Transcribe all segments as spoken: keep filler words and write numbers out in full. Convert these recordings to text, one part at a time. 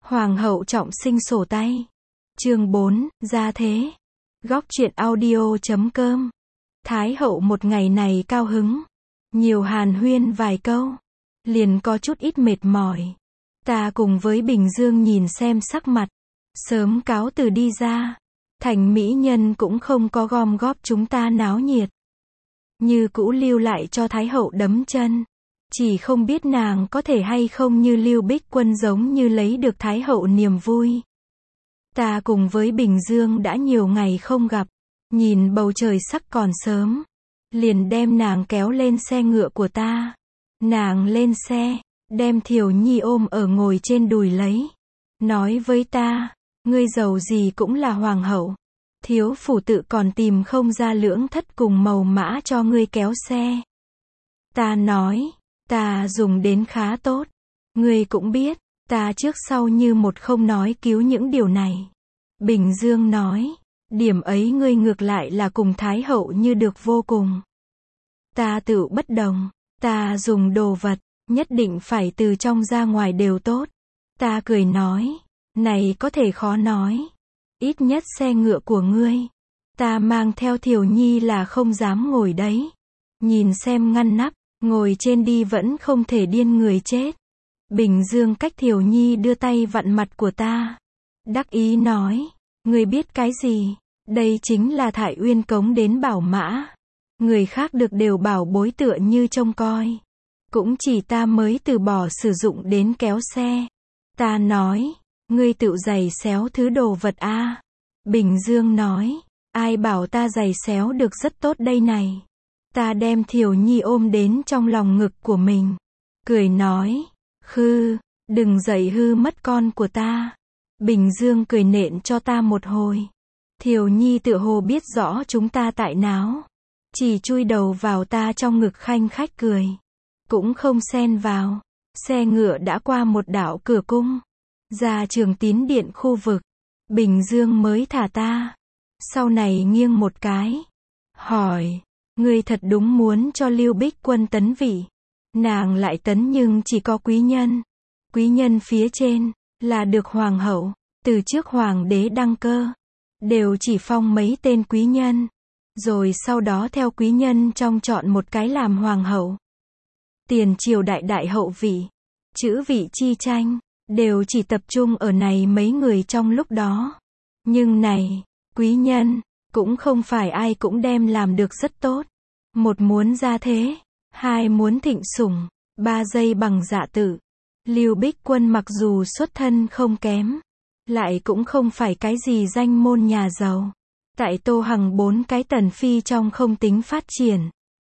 Hoàng hậu trọng sinh sổ tay. Chương bốn, gia thế. Góc truyện audio chấm com. Thái hậu một ngày này cao hứng. Nhiều hàn huyên vài câu. Liền có chút ít mệt mỏi. Ta cùng với Bình Dương nhìn xem sắc mặt. Sớm cáo từ đi ra. Thành mỹ nhân cũng không có gom góp chúng ta náo nhiệt. Như cũ lưu lại cho Thái hậu đấm chân. Chỉ không biết nàng có thể hay không như Lưu Bích Quân giống như lấy được Thái hậu niềm vui. Ta cùng với Bình Dương đã nhiều ngày không gặp. Nhìn bầu trời sắc còn sớm. Liền đem nàng kéo lên xe ngựa của ta. Nàng lên xe, đem Thiều Nhi ôm ở ngồi trên đùi lấy. Nói với ta, ngươi giàu gì cũng là hoàng hậu. Thiếu phủ tự còn tìm không ra lưỡng thất cùng màu mã cho ngươi kéo xe. Ta nói, ta dùng đến khá tốt. Ngươi cũng biết, ta trước sau như một không nói cứu những điều này. Bình Dương nói, điểm ấy ngươi ngược lại là cùng Thái hậu như được vô cùng. Ta tự bất đồng, ta dùng đồ vật, nhất định phải từ trong ra ngoài đều tốt. Ta cười nói, này có thể khó nói. Ít nhất xe ngựa của ngươi, ta mang theo Thiều Nhi là không dám ngồi đấy. Nhìn xem ngăn nắp, ngồi trên đi vẫn không thể điên người chết. Bình Dương cách Thiều Nhi đưa tay vặn mặt của ta. Đắc ý nói, ngươi biết cái gì? Đây chính là Thải Uyên cống đến bảo mã. Người khác được đều bảo bối tựa như trông coi. Cũng chỉ ta mới từ bỏ sử dụng đến kéo xe. Ta nói, ngươi tự giày xéo thứ đồ vật a. À. Bình Dương nói, ai bảo ta giày xéo được rất tốt đây này. Ta đem Thiều Nhi ôm đến trong lòng ngực của mình. Cười nói, khư, đừng dạy hư mất con của ta. Bình Dương cười nện cho ta một hồi. Thiều Nhi tựa hồ biết rõ chúng ta tại náo. Chỉ chui đầu vào ta trong ngực khanh khách cười. Cũng không xen vào. Xe ngựa đã qua một đảo cửa cung. Ra Trường Tín Điện khu vực. Bình Dương mới thả ta. Sau này nghiêng một cái. Hỏi, ngươi thật đúng muốn cho Lưu Bích Quân tấn vị. Nàng lại tấn nhưng chỉ có quý nhân. Quý nhân phía trên, là được hoàng hậu. Từ trước hoàng đế đăng cơ, đều chỉ phong mấy tên quý nhân. Rồi sau đó theo quý nhân trong chọn một cái làm hoàng hậu. Tiền triều đại đại hậu vị, chữ vị chi tranh, đều chỉ tập trung ở này mấy người trong lúc đó. Nhưng này, quý nhân, cũng không phải ai cũng đem làm được rất tốt. Một muốn gia thế, hai muốn thịnh sủng, ba giây bằng dạ tự. Lưu Bích Quân mặc dù xuất thân không kém, lại cũng không phải cái gì danh môn nhà giàu. Tại Tô Hằng bốn cái tần phi trong không tính phát triển.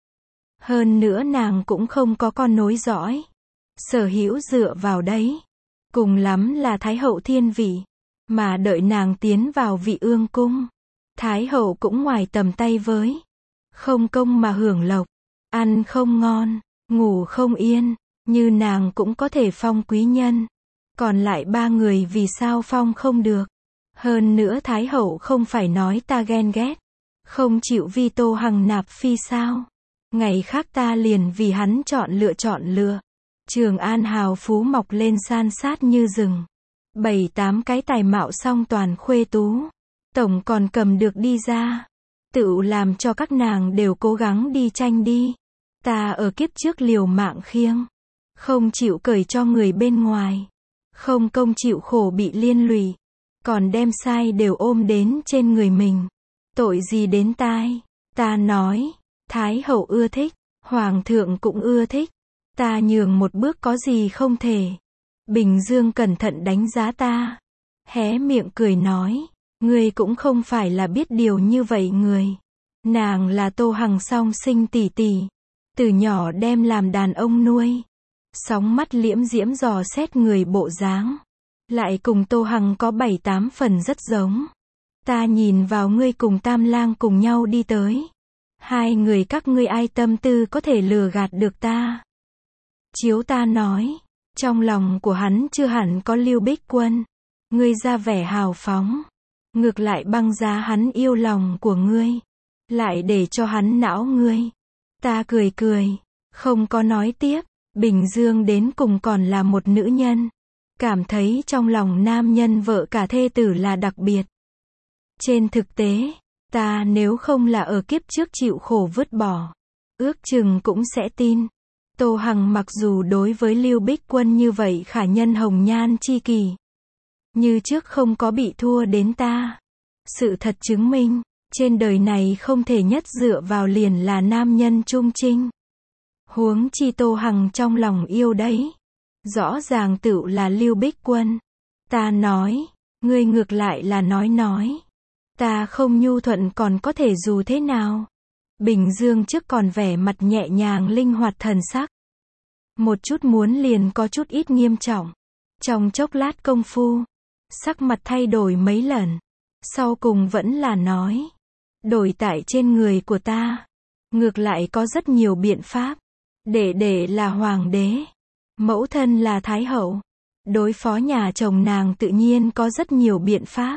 Hơn nữa nàng cũng không có con nối dõi. Sở hữu dựa vào đấy. Cùng lắm là Thái hậu thiên vị. Mà đợi nàng tiến vào vị ương cung. Thái hậu cũng ngoài tầm tay với. Không công mà hưởng lộc. Ăn không ngon, ngủ không yên. Như nàng cũng có thể phong quý nhân. Còn lại ba người vì sao phong không được. Hơn nữa Thái hậu không phải nói ta ghen ghét. Không chịu vì Tô Hằng nạp phi sao. Ngày khác ta liền vì hắn chọn lựa chọn lựa. Trường An hào phú mọc lên san sát như rừng. Bảy tám cái tài mạo song toàn khuê tú. Tổng còn cầm được đi ra. Tự làm cho các nàng đều cố gắng đi tranh đi. Ta ở kiếp trước liều mạng khiêng. Không chịu cởi cho người bên ngoài. Không công chịu khổ bị liên lụy. Còn đem sai đều ôm đến trên người mình. Tội gì đến tai. Ta nói, Thái hậu ưa thích, Hoàng thượng cũng ưa thích. Ta nhường một bước có gì không thể. Bình Dương cẩn thận đánh giá ta. Hé miệng cười nói, ngươi cũng không phải là biết điều như vậy người. Nàng là Tô Hằng song sinh tỷ tỷ. Từ nhỏ đem làm đàn ông nuôi. Sóng mắt liễm diễm dò xét người bộ dáng. Lại cùng Tô Hằng có bảy tám phần rất giống. Ta nhìn vào ngươi cùng Tam Lang cùng nhau đi tới. Hai người các ngươi ai tâm tư có thể lừa gạt được ta. Chiếu ta nói, trong lòng của hắn chưa hẳn có Lưu Bích Quân. Ngươi ra vẻ hào phóng. Ngược lại băng giá hắn yêu lòng của ngươi. Lại để cho hắn não ngươi. Ta cười cười, không có nói tiếp. Bình Dương đến cùng còn là một nữ nhân. cảm thấy trong lòng nam nhân vợ cả thê tử là đặc biệt. Trên thực tế, ta nếu không là ở kiếp trước chịu khổ vứt bỏ, ước chừng cũng sẽ tin. Tô Hằng mặc dù đối với Lưu Bích Quân như vậy khả nhân hồng nhan chi kỷ, như trước không có bị thua đến ta. Sự thật chứng minh, trên đời này không thể nhất dựa vào liền là nam nhân trung trinh. Huống chi Tô Hằng trong lòng yêu đấy. Rõ ràng tựu là Lưu Bích Quân. Ta nói, ngươi ngược lại là nói nói. Ta không nhu thuận còn có thể dù thế nào. Bình Dương trước còn vẻ mặt nhẹ nhàng linh hoạt thần sắc. Một chút muốn liền có chút ít nghiêm trọng. Trong chốc lát công phu, sắc mặt thay đổi mấy lần. Sau cùng vẫn là nói, đổi tại trên người của ta. Ngược lại có rất nhiều biện pháp. Đệ đệ là hoàng đế, mẫu thân là thái hậu. Đối phó nhà chồng nàng tự nhiên có rất nhiều biện pháp.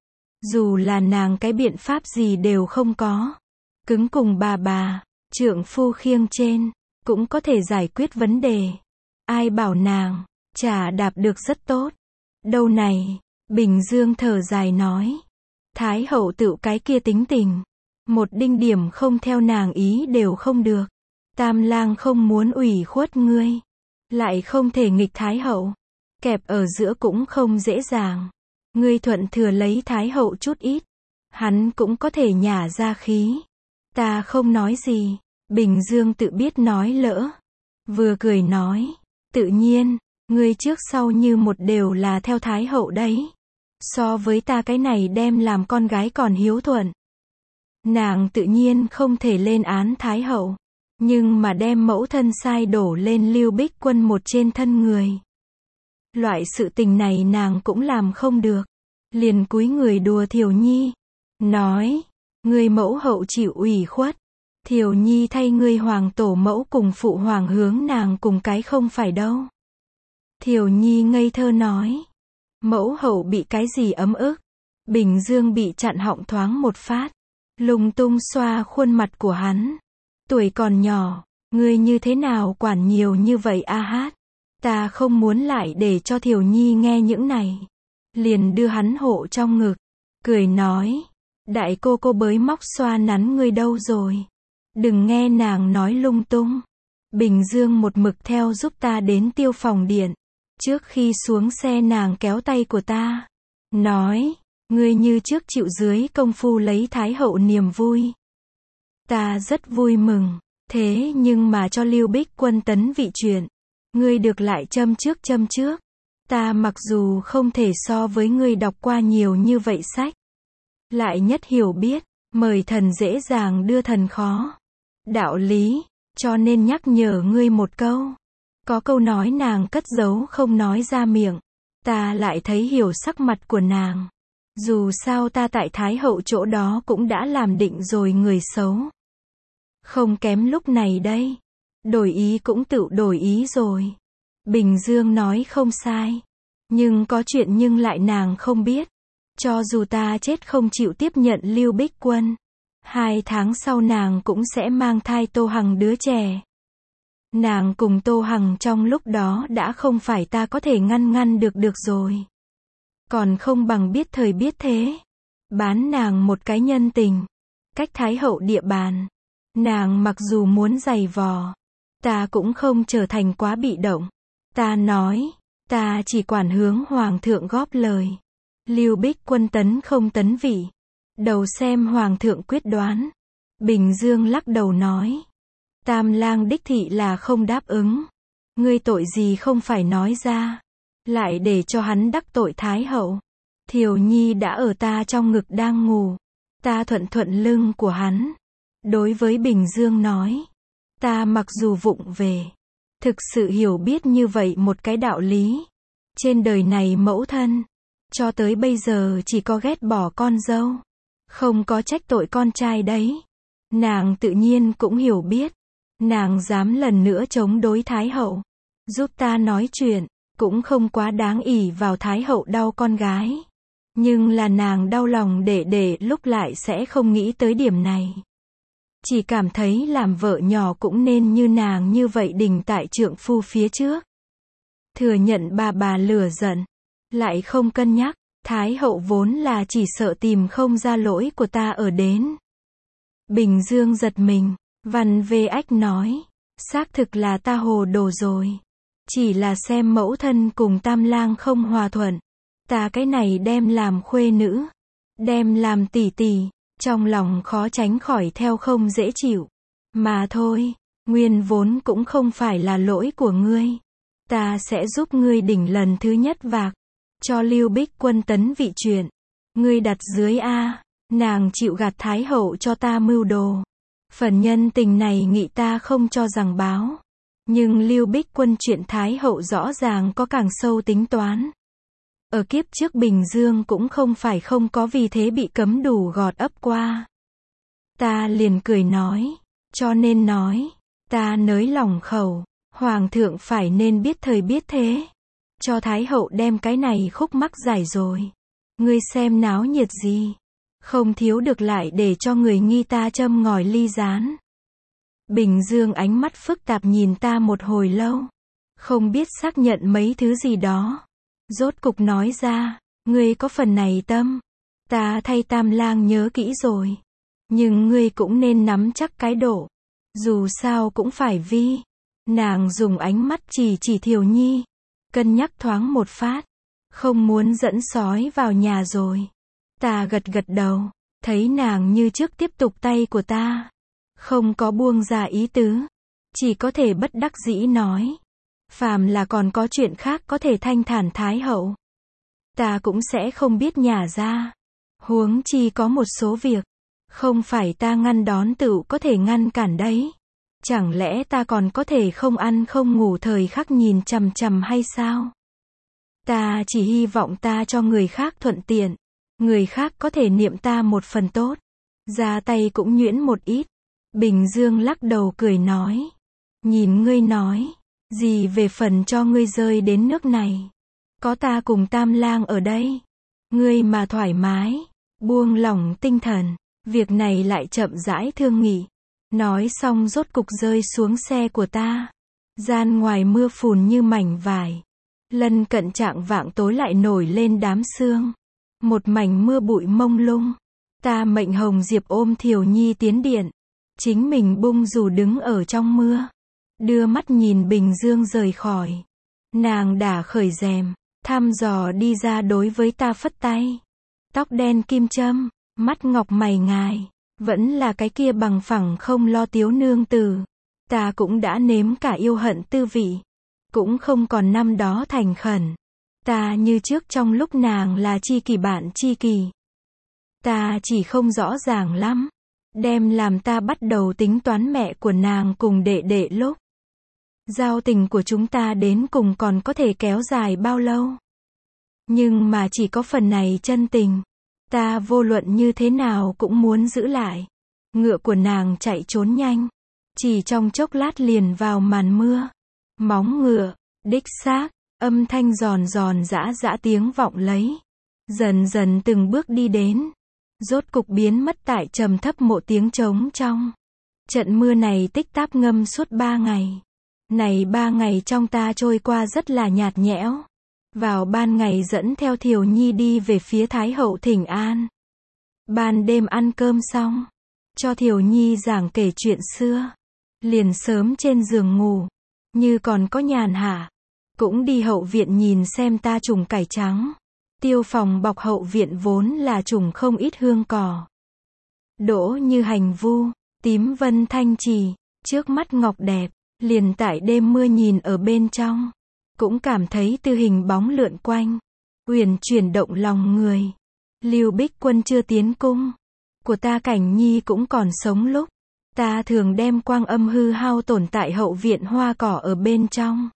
Dù là nàng cái biện pháp gì đều không có. Cứng cùng bà bà, trượng phu khiêng trên, cũng có thể giải quyết vấn đề. Ai bảo nàng, chả đạp được rất tốt. Đâu này, Bình Dương thở dài nói. Thái hậu tự cái kia tính tình. Một đinh điểm không theo nàng ý đều không được. Tam lang không muốn ủy khuất ngươi. Lại không thể nghịch thái hậu. Kẹp ở giữa cũng không dễ dàng. Ngươi thuận thừa lấy thái hậu chút ít. Hắn cũng có thể nhả ra khí. Ta không nói gì. Bình Dương tự biết nói lỡ. Vừa cười nói. Tự nhiên, ngươi trước sau như một đều là theo thái hậu đấy. So với ta cái này đem làm con gái còn hiếu thuận. Nàng tự nhiên không thể lên án thái hậu. Nhưng mà đem mẫu thân sai đổ lên Lưu Bích Quân một trên thân người. Loại sự tình này nàng cũng làm không được. Liền cúi người đùa Thiều Nhi. Nói, ngươi mẫu hậu chịu ủy khuất. Thiều Nhi thay ngươi hoàng tổ mẫu cùng phụ hoàng hướng nàng cùng cái không phải đâu. Thiều Nhi ngây thơ nói. Mẫu hậu bị cái gì ấm ức. Bình Dương bị chặn họng thoáng một phát. Lung tung xoa khuôn mặt của hắn. Tuổi còn nhỏ, ngươi như thế nào quản nhiều như vậy a hát. Ta không muốn lại để cho Thiều Nhi nghe những này. Liền đưa hắn hộ trong ngực. Cười nói. Đại cô cô bới móc xoa nắn ngươi đâu rồi. Đừng nghe nàng nói lung tung. Bình Dương một mực theo giúp ta đến tiêu phòng điện. Trước khi xuống xe nàng kéo tay của ta. Nói. Ngươi như trước chịu dưới công phu lấy thái hậu niềm vui. Ta rất vui mừng. Thế nhưng mà cho Lưu Bích Quân tấn vị chuyện. Ngươi được lại châm trước châm trước. Ta mặc dù không thể so với ngươi đọc qua nhiều như vậy sách. Lại nhất hiểu biết. Mời thần dễ dàng đưa thần khó. Đạo lý. Cho nên nhắc nhở ngươi một câu. Có câu nói nàng cất giấu không nói ra miệng. Ta lại thấy hiểu sắc mặt của nàng. Dù sao ta tại Thái hậu chỗ đó cũng đã làm định rồi người xấu. Không kém lúc này đây. Đổi ý cũng tự đổi ý rồi. Bình Dương nói không sai. Nhưng có chuyện nhưng lại nàng không biết. Cho dù ta chết không chịu tiếp nhận Lưu Bích Quân. Hai tháng sau nàng cũng sẽ mang thai Tô Hằng đứa trẻ. Nàng cùng Tô Hằng trong lúc đó đã không phải ta có thể ngăn ngăn được được rồi. Còn không bằng biết thời biết thế. Bán nàng một cái nhân tình. Cách Thái hậu địa bàn. Nàng mặc dù muốn giày vò. Ta cũng không trở thành quá bị động. Ta nói. Ta chỉ quản hướng hoàng thượng góp lời. Lưu Bích Quân tấn không tấn vị. Đầu xem hoàng thượng quyết đoán. Bình Dương lắc đầu nói. Tam lang đích thị là không đáp ứng. Ngươi tội gì không phải nói ra. Lại để cho hắn đắc tội Thái hậu. Thiều Nhi đã ở ta trong ngực đang ngủ. Ta thuận thuận lưng của hắn. Đối với Bình Dương nói. Ta mặc dù vụng về. Thực sự hiểu biết như vậy một cái đạo lý. Trên đời này mẫu thân. Cho tới bây giờ chỉ có ghét bỏ con dâu. Không có trách tội con trai đấy. Nàng tự nhiên cũng hiểu biết. Nàng dám lần nữa chống đối Thái hậu. Giúp ta nói chuyện. Cũng không quá đáng ỷ vào Thái hậu đau con gái. Nhưng là nàng đau lòng để để lúc lại sẽ không nghĩ tới điểm này. Chỉ cảm thấy làm vợ nhỏ cũng nên như nàng như vậy đình tại trượng phu phía trước. Thừa nhận bà bà lửa giận, lại không cân nhắc, Thái hậu vốn là chỉ sợ tìm không ra lỗi của ta ở đến. Bình Dương giật mình, Văn Vê Ách nói, xác thực là ta hồ đồ rồi. Chỉ là xem mẫu thân cùng Tam Lang không hòa thuận, ta cái này đem làm khuê nữ, đem làm tỷ tỷ, trong lòng khó tránh khỏi theo không dễ chịu. Mà thôi, nguyên vốn cũng không phải là lỗi của ngươi. Ta sẽ giúp ngươi đỉnh lần thứ nhất vạc, cho Lưu Bích Quân tấn vị chuyện. Ngươi đặt dưới A, nàng chịu gạt Thái hậu cho ta mưu đồ. Phần nhân tình này nghị ta không cho rằng báo. Nhưng Lưu Bích Quân chuyện Thái hậu rõ ràng có càng sâu tính toán. Ở kiếp trước Bình Dương cũng không phải không có vì thế bị cấm đủ gọt ấp qua. Ta liền cười nói, cho nên nói, ta nới lòng khẩu, Hoàng thượng phải nên biết thời biết thế. Cho Thái hậu đem cái này khúc mắc giải rồi. Ngươi xem náo nhiệt gì. Không thiếu được lại để cho người nghi ta châm ngòi ly gián. Bình Dương ánh mắt phức tạp nhìn ta một hồi lâu. Không biết xác nhận mấy thứ gì đó. Rốt cục nói ra, ngươi có phần này tâm. Ta thay Tam Lang nhớ kỹ rồi. Nhưng ngươi cũng nên nắm chắc cái độ. Dù sao cũng phải vi. Nàng dùng ánh mắt chỉ chỉ Thiều Nhi. Cân nhắc thoáng một phát. Không muốn dẫn sói vào nhà rồi. Ta gật gật đầu. Thấy nàng như trước tiếp tục tay của ta. Không có buông ra ý tứ. Chỉ có thể bất đắc dĩ nói. Phàm là còn có chuyện khác có thể thanh thản Thái hậu. Ta cũng sẽ không biết nhả ra. Huống chi có một số việc. Không phải ta ngăn đón tựu có thể ngăn cản đấy. Chẳng lẽ ta còn có thể không ăn không ngủ thời khắc nhìn chằm chằm hay sao? Ta chỉ hy vọng ta cho người khác thuận tiện. Người khác có thể niệm ta một phần tốt. Ra tay cũng nhuyễn một ít. Bình Dương lắc đầu cười nói. Nhìn ngươi nói. Gì về phần cho ngươi rơi đến nước này. Có ta cùng Tam Lang ở đây. Ngươi mà thoải mái. Buông lỏng tinh thần. Việc này lại chậm rãi thương nghị. Nói xong rốt cục rơi xuống xe của ta. Gian ngoài mưa phùn như mảnh vải. Lân cận trạng vạng tối lại nổi lên đám sương. Một mảnh mưa bụi mông lung. Ta mệnh Hồng Diệp ôm Thiều Nhi tiến điện. Chính mình bung dù đứng ở trong mưa. Đưa mắt nhìn Bình Dương rời khỏi. Nàng đã khởi rèm. Thăm dò đi ra đối với ta phất tay. Tóc đen kim châm. Mắt ngọc mày ngài. Vẫn là cái kia bằng phẳng không lo tiếu nương tử. Ta cũng đã nếm cả yêu hận tư vị. Cũng không còn năm đó thành khẩn. Ta như trước trong lúc nàng là chi kỷ bạn chi kỷ. Ta chỉ không rõ ràng lắm. Đem làm ta bắt đầu tính toán mẹ của nàng cùng đệ đệ lúc. Giao tình của chúng ta đến cùng còn có thể kéo dài bao lâu. Nhưng mà chỉ có phần này chân tình. Ta vô luận như thế nào cũng muốn giữ lại. Ngựa của nàng chạy trốn nhanh. Chỉ trong chốc lát liền vào màn mưa. Móng ngựa, đích xác, âm thanh giòn giòn giã giã tiếng vọng lấy. Dần dần từng bước đi đến. Rốt cục biến mất tại trầm thấp mộ tiếng trống trong. Trận mưa này tích táp ngâm suốt ba ngày. Này ba ngày trong ta trôi qua rất là nhạt nhẽo. Vào ban ngày dẫn theo Thiều Nhi đi về phía Thái hậu thỉnh an. Ban đêm ăn cơm xong. Cho Thiều Nhi giảng kể chuyện xưa. Liền sớm trên giường ngủ. Như còn có nhàn hạ. Cũng đi hậu viện nhìn xem ta trùng cải trắng. Tiêu phòng bọc hậu viện vốn là trùng không ít hương cỏ. Đỗ như hành vu, tím vân thanh trì, trước mắt ngọc đẹp. Liền tại đêm mưa nhìn ở bên trong. Cũng cảm thấy tư hình bóng lượn quanh. Uyển chuyển động lòng người. Lưu Bích Quân chưa tiến cung. Của ta Cảnh Nhi cũng còn sống lúc. Ta thường đem quang âm hư hao tổn tại hậu viện hoa cỏ ở bên trong.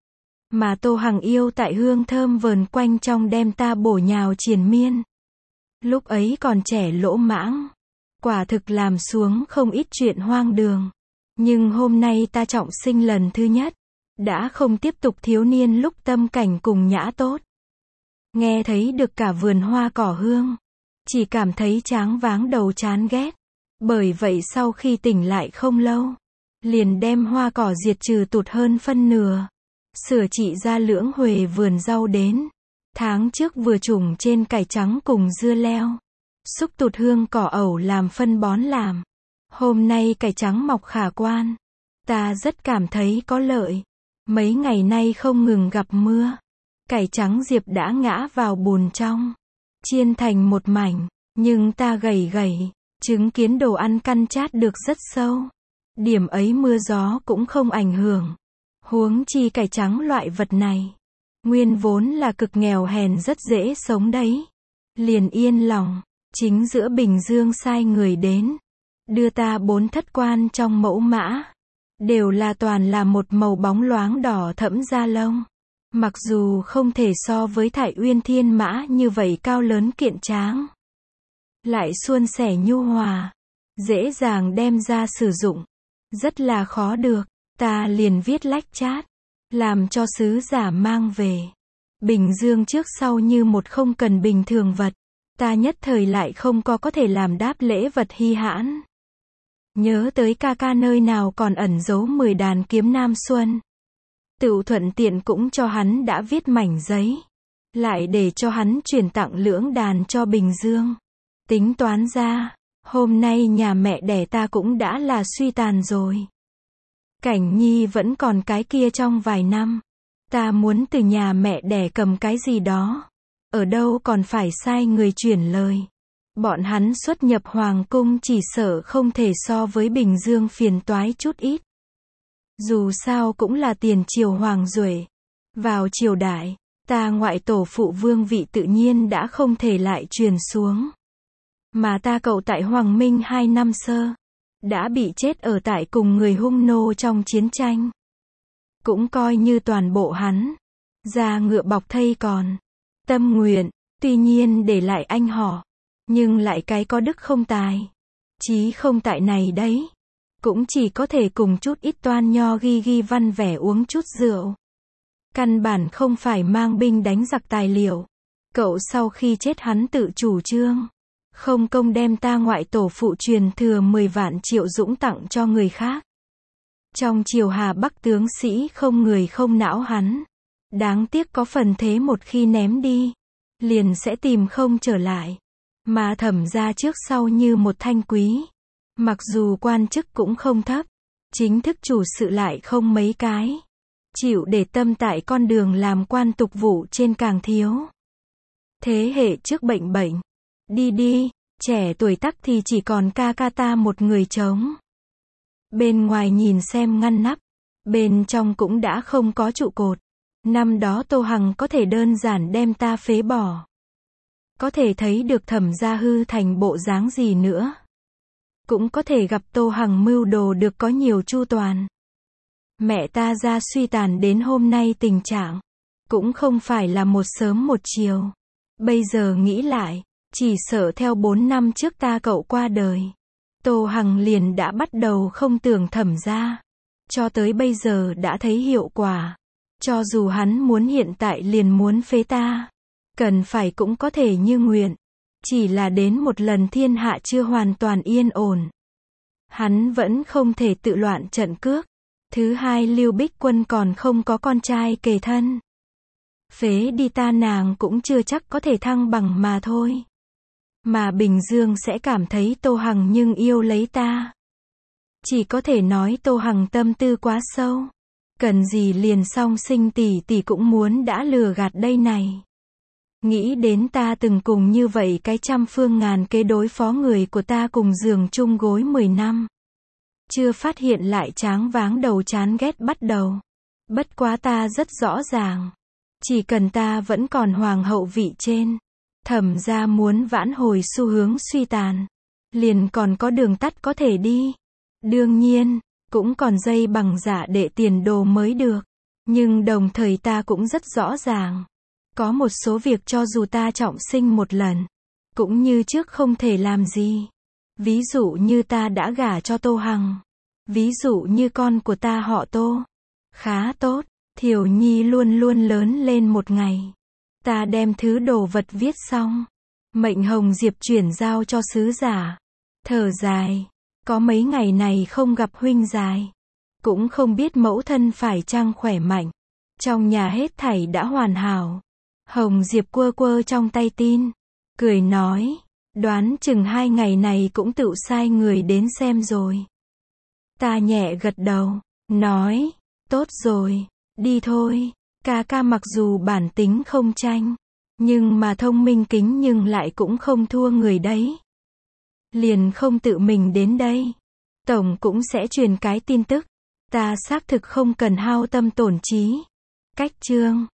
Mà Tô Hằng yêu tại hương thơm vờn quanh trong đem ta bổ nhào triền miên. Lúc ấy còn trẻ lỗ mãng. Quả thực làm xuống không ít chuyện hoang đường. Nhưng hôm nay ta trọng sinh lần thứ nhất. Đã không tiếp tục thiếu niên lúc tâm cảnh cùng nhã tốt. Nghe thấy được cả vườn hoa cỏ hương. Chỉ cảm thấy tráng váng đầu chán ghét. Bởi vậy sau khi tỉnh lại không lâu. Liền đem hoa cỏ diệt trừ tụt hơn phân nửa. Sửa trị ra lưỡng huề vườn rau đến. Tháng trước vừa trùng trên cải trắng cùng dưa leo. Xúc tụt hương cỏ ẩu làm phân bón làm. Hôm nay cải trắng mọc khả quan. Ta rất cảm thấy có lợi. Mấy ngày nay không ngừng gặp mưa. Cải trắng diệp đã ngã vào bùn trong. Chiên thành một mảnh. Nhưng ta gầy gầy. Chứng kiến đồ ăn căn chát được rất sâu. Điểm ấy mưa gió cũng không ảnh hưởng. Huống chi cải trắng loại vật này. Nguyên vốn là cực nghèo hèn rất dễ sống đấy. Liền yên lòng. Chính giữa Bình Dương sai người đến. Đưa ta bốn thất quan trong mẫu mã. Đều là toàn là một màu bóng loáng đỏ thẫm da lông. Mặc dù không thể so với Thải Uyên Thiên Mã như vậy cao lớn kiện tráng. Lại suôn sẻ nhu hòa. Dễ dàng đem ra sử dụng. Rất là khó được. Ta liền viết lách chát. Làm cho sứ giả mang về. Bình Dương trước sau như một không cần bình thường vật. Ta nhất thời lại không có có thể làm đáp lễ vật hy hãn. Nhớ tới ca ca nơi nào còn ẩn giấu mười đàn kiếm nam xuân. Tựu thuận tiện cũng cho hắn đã viết mảnh giấy. Lại để cho hắn chuyển tặng lưỡng đàn cho Bình Dương. Tính toán ra, hôm nay nhà mẹ đẻ ta cũng đã là suy tàn rồi. Cảnh Nhi vẫn còn cái kia trong vài năm. Ta muốn từ nhà mẹ đẻ cầm cái gì đó. Ở đâu còn phải sai người chuyển lời. Bọn hắn xuất nhập hoàng cung chỉ sợ không thể so với Bình Dương phiền toái chút ít. Dù sao cũng là tiền triều hoàng duệ. Vào triều đại, ta ngoại tổ phụ vương vị tự nhiên đã không thể lại truyền xuống. Mà ta cậu tại Hoàng Minh hai năm sơ. Đã bị chết ở tại cùng người hung nô trong chiến tranh. Cũng coi như toàn bộ hắn. Da ngựa bọc thây còn. Tâm nguyện, tuy nhiên để lại anh họ. Nhưng lại cái có đức không tài. Chí không tại này đấy. Cũng chỉ có thể cùng chút ít toan nho ghi ghi văn vẻ uống chút rượu. Căn bản không phải mang binh đánh giặc tài liệu. Cậu sau khi chết hắn tự chủ trương. Không công đem ta ngoại tổ phụ truyền thừa mười vạn triệu dũng tặng cho người khác. Trong triều Hà Bắc tướng sĩ không người không não hắn. Đáng tiếc có phần thế một khi ném đi. Liền sẽ tìm không trở lại. Mà Thẩm gia trước sau như một thanh quý. Mặc dù quan chức cũng không thấp. Chính thức chủ sự lại không mấy cái. Chịu để tâm tại con đường làm quan tục vụ trên càng thiếu. Thế hệ trước bệnh bệnh. Đi đi, trẻ tuổi tắc thì chỉ còn ca ca ta một người trống. Bên ngoài nhìn xem ngăn nắp. Bên trong cũng đã không có trụ cột. Năm đó Tô Hằng có thể đơn giản đem ta phế bỏ. Có thể thấy được Thẩm gia hư thành bộ dáng gì nữa. Cũng có thể gặp Tô Hằng mưu đồ được có nhiều chu toàn. Mẹ ta ra suy tàn đến hôm nay tình trạng. Cũng không phải là một sớm một chiều. Bây giờ nghĩ lại, chỉ sợ theo bốn năm trước ta cậu qua đời. Tô Hằng liền đã bắt đầu không tưởng Thẩm gia. Cho tới bây giờ đã thấy hiệu quả. Cho dù hắn muốn hiện tại liền muốn phế ta. Cần phải cũng có thể như nguyện. Chỉ là đến một lần thiên hạ chưa hoàn toàn yên ổn. Hắn vẫn không thể tự loạn trận cước. Thứ hai Lưu Bích Quân còn không có con trai kề thân. Phế đi ta nàng cũng chưa chắc có thể thăng bằng mà thôi. Mà Bình Dương sẽ cảm thấy Tô Hằng nhưng yêu lấy ta. Chỉ có thể nói Tô Hằng tâm tư quá sâu. Cần gì liền song sinh tỷ tỷ cũng muốn đã lừa gạt đây này. Nghĩ đến ta từng cùng như vậy cái trăm phương ngàn kế đối phó người của ta cùng giường chung gối mười năm. Chưa phát hiện lại tráng váng đầu chán ghét bắt đầu. Bất quá ta rất rõ ràng. Chỉ cần ta vẫn còn hoàng hậu vị trên. Thẩm gia muốn vãn hồi xu hướng suy tàn. Liền còn có đường tắt có thể đi. Đương nhiên, cũng còn dây bằng giả để tiền đồ mới được. Nhưng đồng thời ta cũng rất rõ ràng. Có một số việc cho dù ta trọng sinh một lần. Cũng như trước không thể làm gì. Ví dụ như ta đã gả cho Tô Hằng. Ví dụ như con của ta họ Tô. Khá tốt, Thiều Nhi luôn luôn lớn lên một ngày. Ta đem thứ đồ vật viết xong. Mệnh Hồng Diệp chuyển giao cho sứ giả. Thở dài. Có mấy ngày này không gặp huynh dài. Cũng không biết mẫu thân phải chăng khỏe mạnh. Trong nhà hết thảy đã hoàn hảo. Hồng Diệp quơ quơ trong tay tin, cười nói, đoán chừng hai ngày này cũng tự sai người đến xem rồi. Ta nhẹ gật đầu, nói, tốt rồi, đi thôi. Ca ca mặc dù bản tính không tranh, nhưng mà thông minh kính nhưng lại cũng không thua người đấy. Liền không tự mình đến đây. Tổng cũng sẽ truyền cái tin tức. Ta xác thực không cần hao tâm tổn trí. Cách chương